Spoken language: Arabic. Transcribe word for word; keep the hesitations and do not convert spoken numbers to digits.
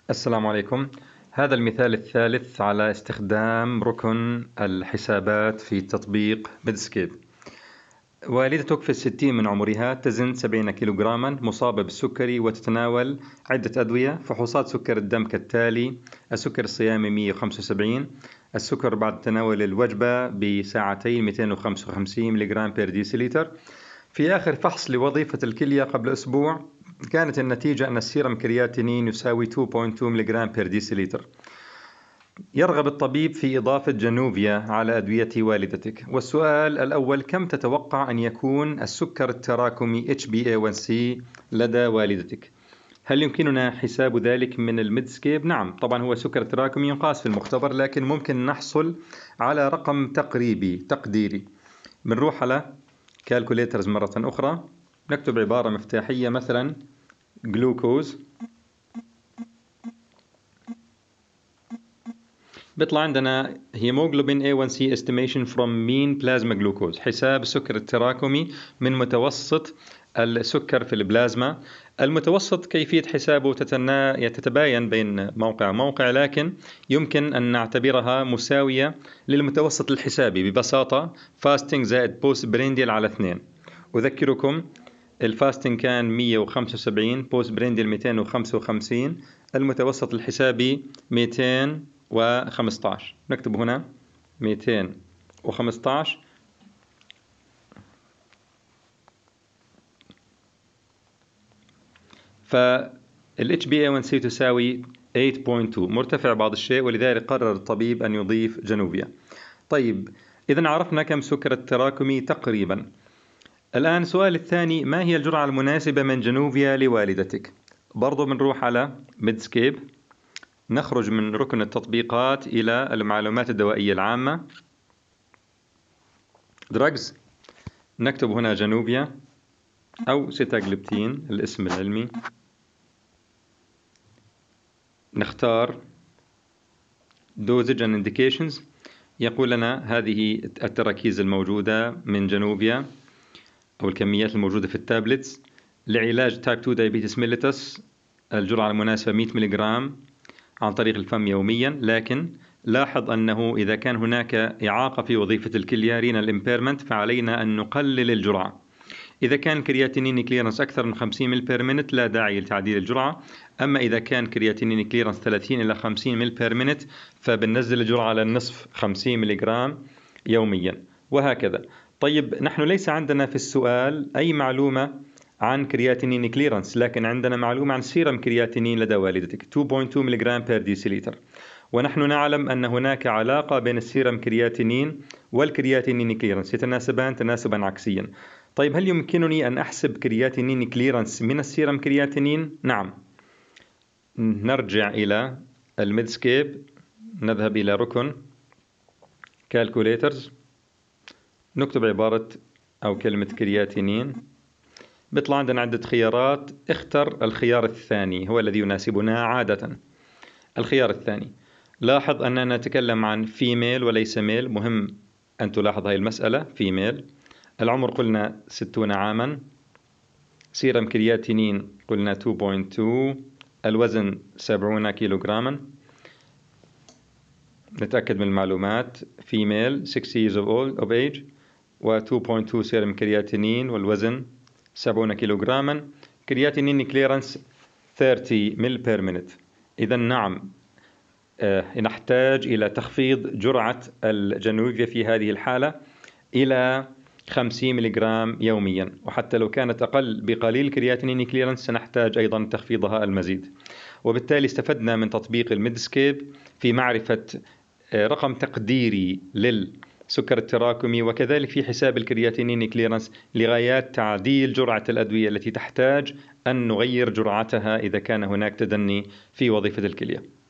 السلام عليكم. هذا المثال الثالث على استخدام ركن الحسابات في تطبيق ميدسكيب. والدتك في الستين من عمرها، تزن سبعين كيلوغراما، مصابة بالسكري وتتناول عدة أدوية. فحوصات سكر الدم كالتالي: السكر الصيامي مئة وخمسة وسبعين، السكر بعد تناول الوجبة بساعتين مئتين وخمسة وخمسين ملغ بير ديسيليتر. في آخر فحص لوظيفة الكلية قبل أسبوع، كانت النتيجة أن السيرم كرياتينين يساوي اثنين فاصلة اثنين ملغ بير ديسيليتر. يرغب الطبيب في إضافة جانوفيا على أدوية والدتك. والسؤال الأول: كم تتوقع أن يكون السكر التراكمي إتش بي إيه وان سي لدى والدتك؟ هل يمكننا حساب ذلك من الميدسكيب؟ نعم، طبعا هو سكر تراكمي ينقاس في المختبر، لكن ممكن نحصل على رقم تقريبي تقديري. بنروح على كالكوليترز مرة أخرى، نكتب عبارة مفتاحية مثلا جلوكوز، بيطلع عندنا هيموغلوبين إيه وان سي estimation from mean plasma glucose، حساب السكر التراكمي من متوسط السكر في البلازما. المتوسط كيفية حسابه تتنا... تتباين بين موقع وموقع، لكن يمكن أن نعتبرها مساوية للمتوسط الحسابي ببساطة فاستنج زائد بوست برينديل على اثنين. أذكركم الفاستنج كان مئة وخمسة وسبعين، بوست برينديل مئتين وخمسة وخمسين، المتوسط الحسابي مئتين وخمسة عشر. نكتب هنا مئتين وخمسة عشر. فال إتش بي إيه وان سي تساوي ثمانية فاصلة اثنين، مرتفع بعض الشيء، ولذلك قرر الطبيب أن يضيف جانوفيا. طيب، إذن عرفنا كم سكر التراكمي تقريبا. الآن سؤال الثاني: ما هي الجرعة المناسبة من جانوفيا لوالدتك؟ برضو بنروح على ميدسكيب، نخرج من ركن التطبيقات إلى المعلومات الدوائية العامة، دراجز، نكتب هنا جانوفيا أو سيتاغليبتين الاسم العلمي، نختار dosage and indications، يقول لنا هذه التراكيز الموجودة من جانوفيا أو الكميات الموجودة في التابلتس لعلاج تايب اثنين دايابيتس ميليتس. الجرعة المناسبة مئة ملغ عن طريق الفم يوميا، لكن لاحظ أنه إذا كان هناك إعاقة في وظيفة الكلية رينال امبيرمنت فعلينا أن نقلل الجرعة. إذا كان كرياتينين كليرنس أكثر من خمسين مل بير مينت لا داعي لتعديل الجرعة. أما إذا كان كرياتينين كليرنس ثلاثين إلى خمسين مل بير مينت فبننزل الجرعة على النصف، خمسين ملغ يوميا، وهكذا. طيب، نحن ليس عندنا في السؤال أي معلومة عن كرياتينين كليرنس، لكن عندنا معلومة عن سيرم كرياتينين لدى والدتك اثنين فاصلة اثنين ملغ بير ديسيليتر. ونحن نعلم أن هناك علاقة بين السيرم كرياتينين والكرياتينين كليرنس، يتناسبان تناسبا عكسيا. طيب، هل يمكنني أن أحسب كرياتينين كليرنس من السيرم كرياتينين؟ نعم. نرجع إلى الميدسكيب، نذهب إلى ركن كالكوليترز، نكتب عبارة أو كلمة كرياتينين، بيطلع عندنا عدة خيارات. اختر الخيار الثاني، هو الذي يناسبنا عادة. الخيار الثاني، لاحظ أننا نتكلم عن فيميل وليس ميل، مهم أن تلاحظ هذه المسألة، فيميل. العمر قلنا ستون عاما، سيرم كرياتينين قلنا اثنين فاصلة اثنين، الوزن سبعين كيلوغراما. نتأكد من المعلومات، فيميل ستين years of old of age، و اثنين فاصلة اثنين سيرم كرياتينين، والوزن سبعين كيلوغراما. كرياتينين كليرنس ثلاثين مل بير مينت. إذا نعم، آه نحتاج إلى تخفيض جرعة الجانوفيا في هذه الحالة إلى خمسين ملغ يوميا، وحتى لو كانت أقل بقليل كرياتينين كليرنس سنحتاج أيضا تخفيضها المزيد. وبالتالي استفدنا من تطبيق الميدسكيب في معرفة رقم تقديري للسكر التراكمي، وكذلك في حساب الكرياتينين كليرنس لغايات تعديل جرعة الأدوية التي تحتاج أن نغير جرعتها إذا كان هناك تدني في وظيفة الكلية.